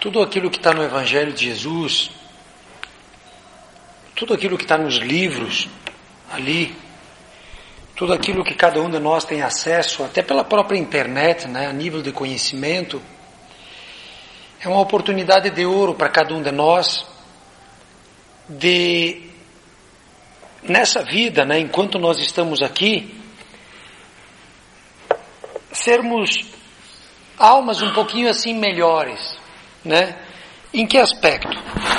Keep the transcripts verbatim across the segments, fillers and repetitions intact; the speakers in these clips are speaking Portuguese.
tudo aquilo que está no Evangelho de Jesus, tudo aquilo que está nos livros ali, tudo aquilo que cada um de nós tem acesso, até pela própria internet, né, a nível de conhecimento, é uma oportunidade de ouro para cada um de nós, de, nessa vida, né, enquanto nós estamos aqui, sermos almas um pouquinho assim melhores, né? Em que aspecto?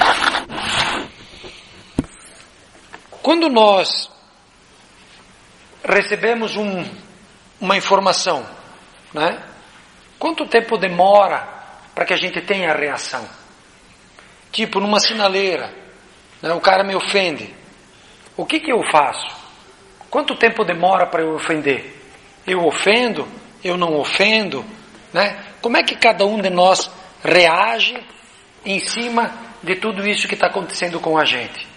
Quando nós recebemos um, uma informação, né? Quanto tempo demora para que a gente tenha a reação? Tipo, numa sinaleira, né? O cara me ofende. O que que eu faço? Quanto tempo demora para eu ofender? Eu ofendo? Eu não ofendo? Né? Como é que cada um de nós reage em cima de tudo isso que está acontecendo com a gente?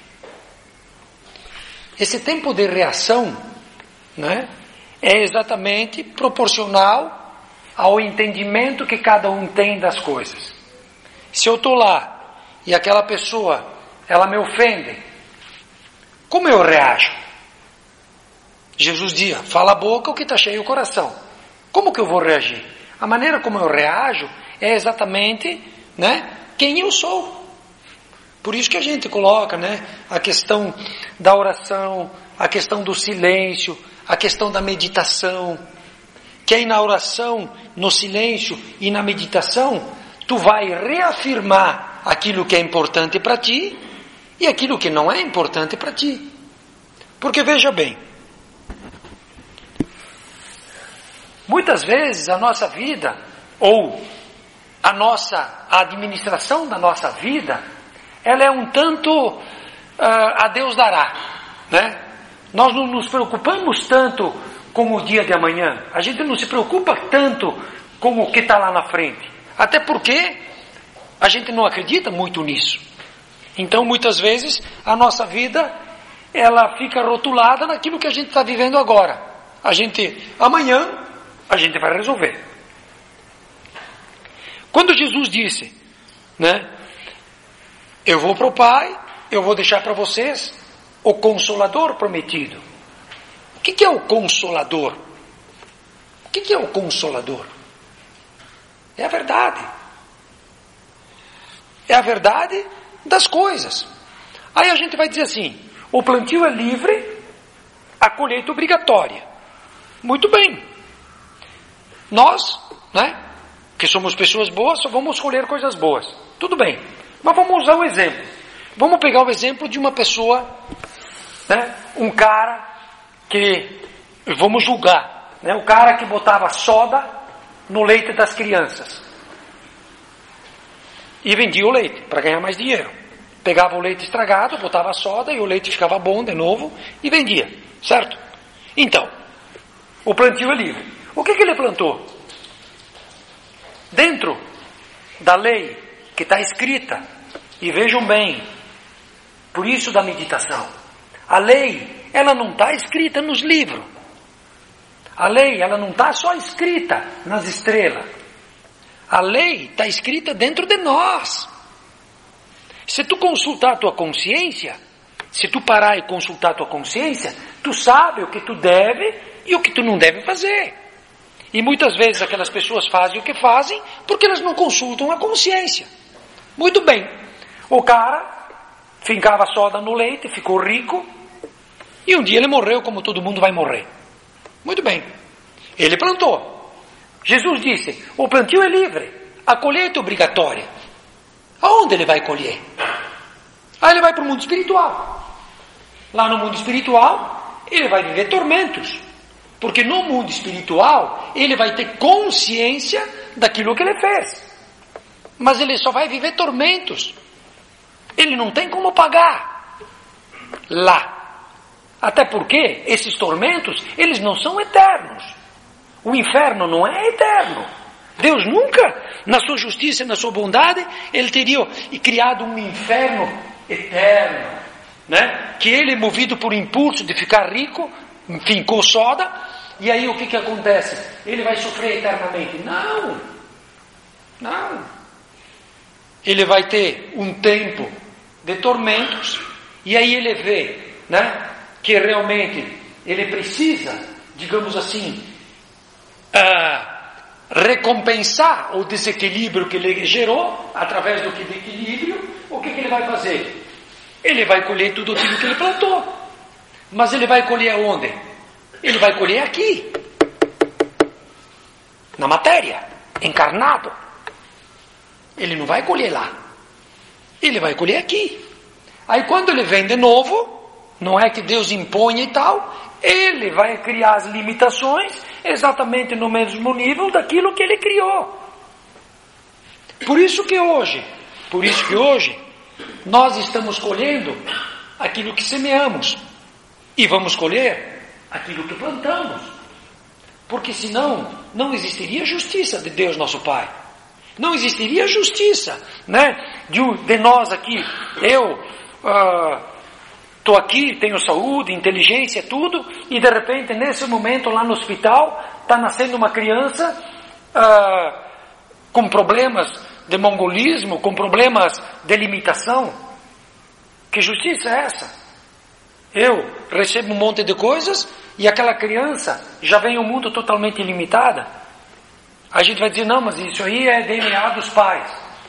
Esse tempo de reação, né, é exatamente proporcional ao entendimento que cada um tem das coisas. Se eu estou lá e aquela pessoa, ela me ofende, como eu reajo? Jesus dizia, fala a boca o que está cheio o coração. Como que eu vou reagir? A maneira como eu reajo é exatamente, né, quem eu sou. Por isso que a gente coloca, né, a questão da oração, a questão do silêncio, a questão da meditação. Que aí na oração, no silêncio e na meditação, tu vai reafirmar aquilo que é importante para ti e aquilo que não é importante para ti. Porque veja bem, muitas vezes a nossa vida, ou a nossa a administração da nossa vida, ela é um tanto uh, a Deus dará, né? Nós não nos preocupamos tanto com o dia de amanhã, a gente não se preocupa tanto com o que está lá na frente, até porque a gente não acredita muito nisso. Então muitas vezes a nossa vida, ela fica rotulada naquilo que a gente está vivendo agora. A gente, amanhã, a gente vai resolver. Quando Jesus disse, né, eu vou para o Pai, eu vou deixar para vocês o Consolador prometido. O que que é o Consolador? O que que é o Consolador? É a verdade. É a verdade das coisas. Aí a gente vai dizer assim, o plantio é livre, a colheita obrigatória. Muito bem. Nós, né, que somos pessoas boas, só vamos escolher coisas boas. Tudo bem. Mas vamos usar um exemplo. Vamos pegar o exemplo de uma pessoa, né, um cara que, vamos julgar, né, o cara que botava soda no leite das crianças. E vendia o leite para ganhar mais dinheiro. Pegava o leite estragado, botava soda e o leite ficava bom de novo e vendia. Certo? Então, o plantio é livre. O que que ele plantou? Dentro da lei que está escrita, e vejam bem, por isso da meditação, a lei, ela não está escrita nos livros. A lei, ela não está só escrita nas estrelas. A lei está escrita dentro de nós. Se tu consultar a tua consciência, se tu parar e consultar a tua consciência, tu sabe o que tu deve e o que tu não deve fazer. E muitas vezes aquelas pessoas fazem o que fazem porque elas não consultam a consciência. Muito bem. O cara fincava soda no leite, ficou rico, e um dia ele morreu como todo mundo vai morrer. Muito bem. Ele plantou. Jesus disse, o plantio é livre, a colheita é obrigatória. Aonde ele vai colher? Aí ele vai para o mundo espiritual. Lá no mundo espiritual, ele vai viver tormentos. Porque no mundo espiritual, ele vai ter consciência daquilo que ele fez. Mas ele só vai viver tormentos. Ele não tem como pagar lá. Até porque esses tormentos, eles não são eternos. O inferno não é eterno. Deus nunca, na sua justiça e na sua bondade, ele teria criado um inferno eterno, né? Que ele, movido por impulso de ficar rico, fincou soda, e aí o que que acontece? Ele vai sofrer eternamente. Não, não. ele vai ter um tempo de tormentos, e aí ele vê, né, que realmente ele precisa, digamos assim, uh, recompensar o desequilíbrio que ele gerou, através do equilíbrio. O que, que ele vai fazer? Ele vai colher tudo aquilo que ele plantou. Mas ele vai colher aonde? Ele vai colher aqui, na matéria, encarnado. Ele não vai colher lá, ele vai colher aqui. Aí quando ele vem de novo, não é que Deus impõe e tal, ele vai criar as limitações exatamente no mesmo nível daquilo que ele criou. Por isso que hoje, por isso que hoje, nós estamos colhendo aquilo que semeamos, e vamos colher aquilo que plantamos, porque senão não existiria justiça de Deus nosso Pai, não existiria justiça, né, de, de nós aqui. Eu estou uh, aqui, tenho saúde, inteligência, tudo, e de repente nesse momento lá no hospital está nascendo uma criança uh, com problemas de mongolismo, com problemas de limitação. Que justiça é essa? Eu recebo um monte de coisas e aquela criança já vem ao mundo totalmente ilimitada. A gente vai dizer, não, mas isso aí é D N A dos pais.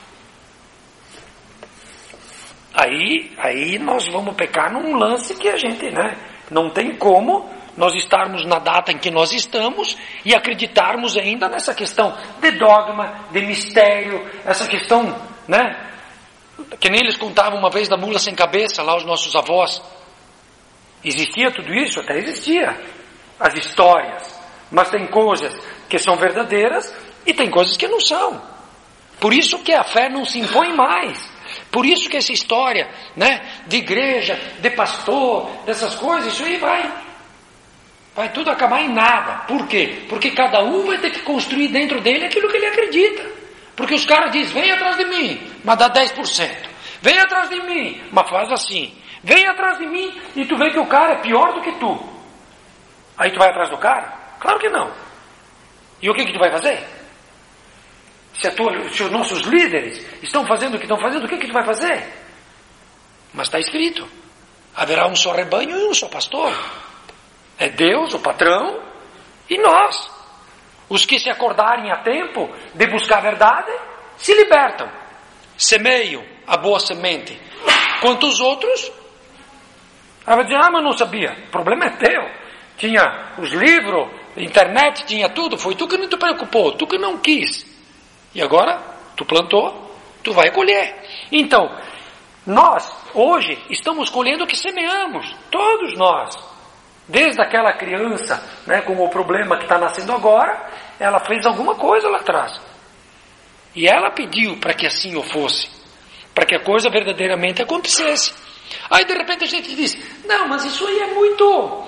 Aí, aí nós vamos pecar num lance que a gente, né, não tem como nós estarmos na data em que nós estamos e acreditarmos ainda nessa questão de dogma, de mistério, essa questão, né, que nem eles contavam uma vez da mula sem cabeça, lá os nossos avós. Existia tudo isso? Até existia as histórias, mas tem coisas que são verdadeiras e tem coisas que não são. Por isso que a fé não se impõe mais. Por isso que essa história, né, de igreja, de pastor, dessas coisas, isso aí vai vai tudo acabar em nada. Por quê? Porque cada um vai ter que construir dentro dele aquilo que ele acredita. Porque os caras dizem, vem atrás de mim, mas dá dez por cento. Vem atrás de mim, mas faz assim. Vem atrás de mim e tu vê que o cara é pior do que tu. Aí tu vai atrás do cara? Claro que não. E o que que tu vai fazer? Se, a tua, se os nossos líderes estão fazendo o que estão fazendo, o que que tu vai fazer? Mas está escrito, haverá um só rebanho e um só pastor. É Deus, o patrão, e nós. Os que se acordarem a tempo de buscar a verdade, se libertam. Semeiam a boa semente. Quanto os outros, ela vai dizer, ah, mas não sabia. O problema é teu. Tinha os livros, internet, tinha tudo. Foi tu que não te preocupou, tu que não quis. E agora, tu plantou, tu vai colher. Então, nós, hoje, estamos colhendo o que semeamos. Todos nós. Desde aquela criança, né, com o problema que está nascendo agora, ela fez alguma coisa lá atrás. E ela pediu para que assim o fosse. Para que a coisa verdadeiramente acontecesse. Aí de repente a gente diz, não, mas isso aí é muito,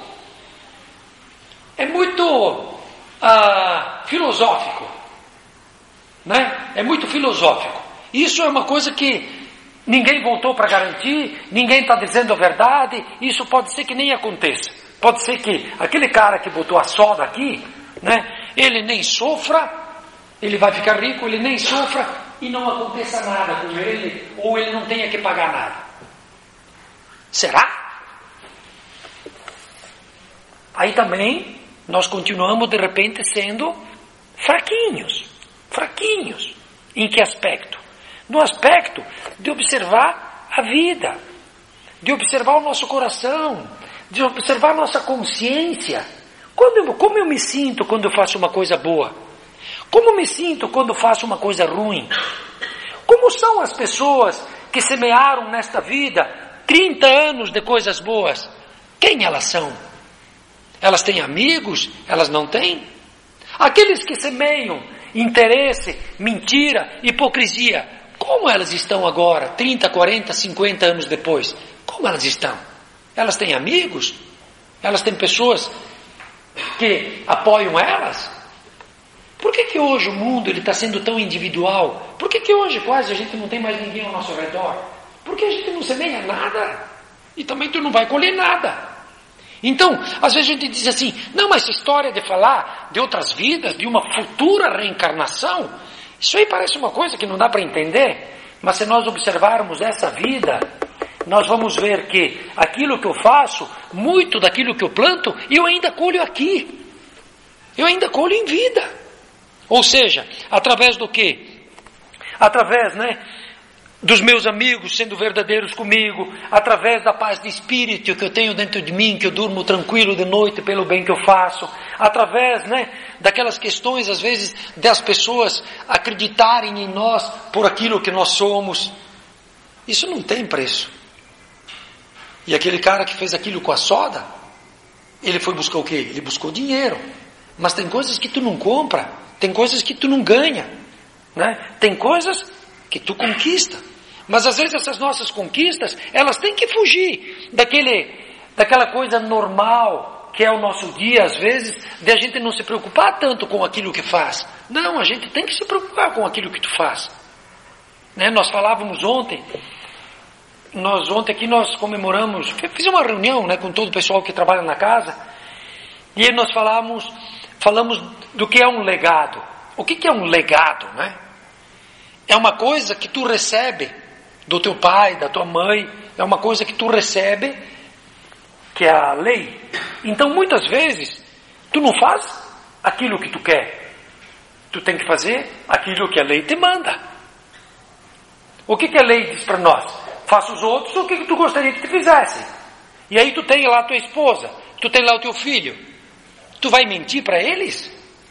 é muito ah, filosófico, né? É muito filosófico. Isso é uma coisa que ninguém voltou para garantir, ninguém está dizendo a verdade, isso pode ser que nem aconteça. Pode ser que aquele cara que botou a soda aqui, né, ele nem sofra, ele vai ficar rico, ele nem sofra e não aconteça nada com ele, ou ele não tenha que pagar nada. Será? Aí também nós continuamos de repente sendo fraquinhos, fraquinhos. Em que aspecto? No aspecto de observar a vida, de observar o nosso coração, de observar a nossa consciência. Quando eu, como eu me sinto quando eu faço uma coisa boa? Como eu me sinto quando eu faço uma coisa ruim? Como são as pessoas que semearam nesta vida trinta anos de coisas boas? Quem elas são? Elas têm amigos? Elas não têm? Aqueles que semeiam interesse, mentira, hipocrisia, como elas estão agora, trinta, quarenta, cinquenta anos depois? Como elas estão? Elas têm amigos? Elas têm pessoas que apoiam elas? Por que que hoje o mundo está sendo tão individual? Por que que hoje quase a gente não tem mais ninguém ao nosso redor? Porque a gente não semeia nada. E também tu não vai colher nada. Então, às vezes a gente diz assim, não, mas essa história de falar de outras vidas, de uma futura reencarnação, isso aí parece uma coisa que não dá para entender. Mas se nós observarmos essa vida, nós vamos ver que aquilo que eu faço, muito daquilo que eu planto, eu ainda colho aqui. Eu ainda colho em vida. Ou seja, através do quê? Através, né, dos meus amigos sendo verdadeiros comigo, através da paz de espírito que eu tenho dentro de mim, que eu durmo tranquilo de noite pelo bem que eu faço, através, né, daquelas questões, às vezes, das pessoas acreditarem em nós por aquilo que nós somos. Isso não tem preço. E aquele cara que fez aquilo com a soda, ele foi buscar o quê? Ele buscou dinheiro. Mas tem coisas que tu não compra, tem coisas que tu não ganha, né? Tem coisas que tu conquista. Mas às vezes essas nossas conquistas, elas têm que fugir daquele, daquela coisa normal que é o nosso dia, às vezes, de a gente não se preocupar tanto com aquilo que faz. Não, a gente tem que se preocupar com aquilo que tu faz. Né? Nós falávamos ontem, nós ontem aqui nós comemoramos, fiz uma reunião, né, com todo o pessoal que trabalha na casa, e aí nós falamos, falamos do que é um legado. O que, que é um legado, né? É uma coisa que tu recebe do teu pai, da tua mãe, é uma coisa que tu recebe, que é a lei. Então muitas vezes, tu não faz aquilo que tu quer, tu tem que fazer aquilo que a lei te manda. O que, que a lei diz para nós? Faça os outros o que, que tu gostaria que te fizesse. E aí tu tem lá a tua esposa, tu tem lá o teu filho, tu vai mentir para eles?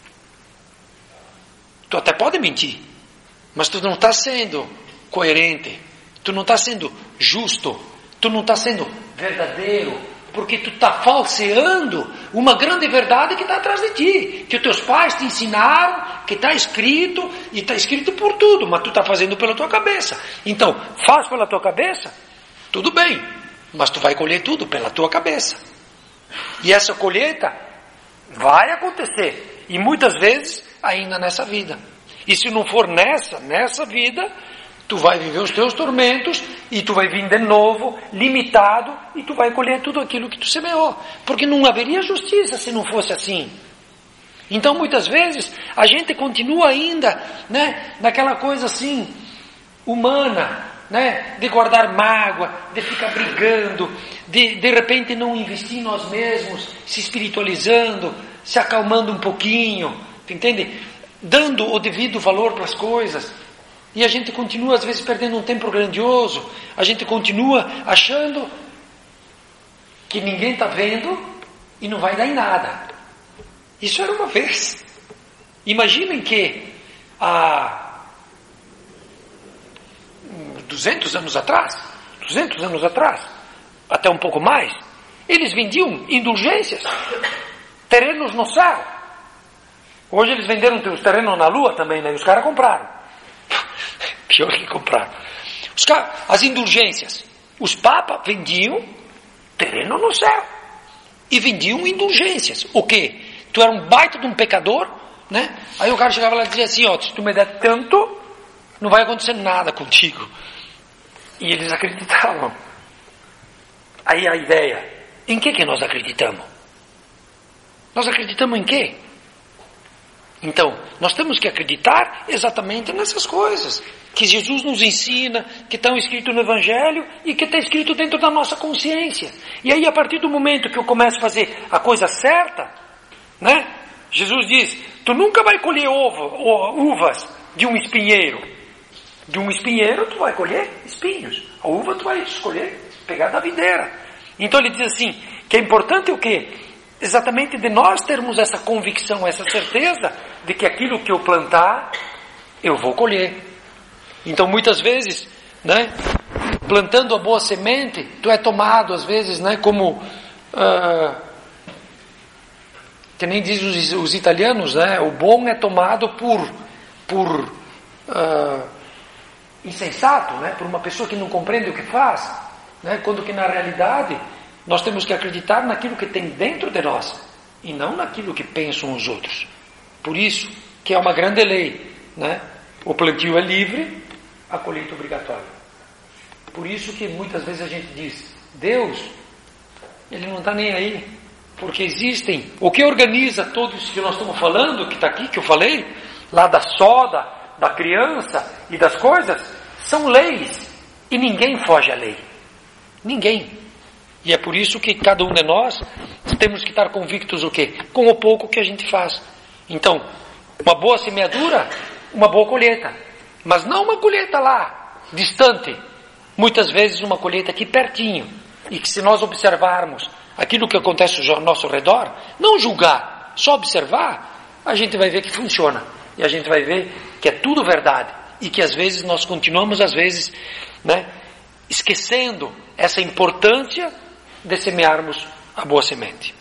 Tu até pode mentir, mas tu não está sendo coerente, tu não está sendo justo, tu não está sendo verdadeiro, porque tu está falseando uma grande verdade que está atrás de ti, que os teus pais te ensinaram, que está escrito, e está escrito por tudo, mas tu está fazendo pela tua cabeça. Então, faz pela tua cabeça, tudo bem, mas tu vai colher tudo pela tua cabeça. E essa colheita vai acontecer, e muitas vezes ainda nessa vida. E se não for nessa, nessa vida, tu vai viver os teus tormentos, e tu vai vir de novo, limitado, e tu vai colher tudo aquilo que tu semeou. Porque não haveria justiça se não fosse assim. Então muitas vezes, a gente continua ainda, né, naquela coisa assim, humana, né, de guardar mágoa, de ficar brigando, de de repente não investir em nós mesmos, se espiritualizando, se acalmando um pouquinho, entende? Dando o devido valor para as coisas. E a gente continua às vezes perdendo um tempo grandioso, a gente continua achando que ninguém está vendo e não vai dar em nada. Isso era uma vez. Imaginem que há duzentos anos atrás, duzentos anos atrás, até um pouco mais, eles vendiam indulgências, terrenos no céu. Hoje eles venderam os terrenos na lua também, né? E os caras compraram. Pior que compraram. Os caras, as indulgências. Os papas vendiam terreno no céu. E vendiam indulgências. O quê? Tu era um baita de um pecador, né? Aí o cara chegava lá e dizia assim, ó, se tu me der tanto, não vai acontecer nada contigo. E eles acreditavam. Aí a ideia, em que que nós acreditamos? Nós acreditamos em quê? Então, nós temos que acreditar exatamente nessas coisas que Jesus nos ensina, que estão escritos no Evangelho e que está escrito dentro da nossa consciência. E aí, a partir do momento que eu começo a fazer a coisa certa, né? Jesus diz, tu nunca vai colher ovo, uvas de um espinheiro. De um espinheiro tu vai colher espinhos. A uva tu vai escolher, pegar da videira. Então ele diz assim, que é importante o quê? Exatamente de nós termos essa convicção, essa certeza de que aquilo que eu plantar, eu vou colher. Então muitas vezes, né, plantando a boa semente, tu é tomado às vezes, né, como, uh, que nem diz os, os italianos, né, o bom é tomado por, por uh, insensato, né, por uma pessoa que não compreende o que faz, né, quando que na realidade nós temos que acreditar naquilo que tem dentro de nós e não naquilo que pensam os outros. Por isso que é uma grande lei, né? O plantio é livre, a colheita é obrigatória. Por isso que muitas vezes a gente diz, Deus, Ele não está nem aí, porque existem, o que organiza tudo isso que nós estamos falando, que está aqui, que eu falei, lá da soda, da criança e das coisas, são leis e ninguém foge à lei. Ninguém. E é por isso que cada um de nós temos que estar convictos o quê? Com o pouco que a gente faz. Então, uma boa semeadura, uma boa colheita. Mas não uma colheita lá, distante. Muitas vezes uma colheita aqui pertinho. E que se nós observarmos aquilo que acontece ao nosso redor, não julgar, só observar, a gente vai ver que funciona. E a gente vai ver que é tudo verdade. E que às vezes nós continuamos, às vezes, né, esquecendo essa importância de semearmos a boa semente.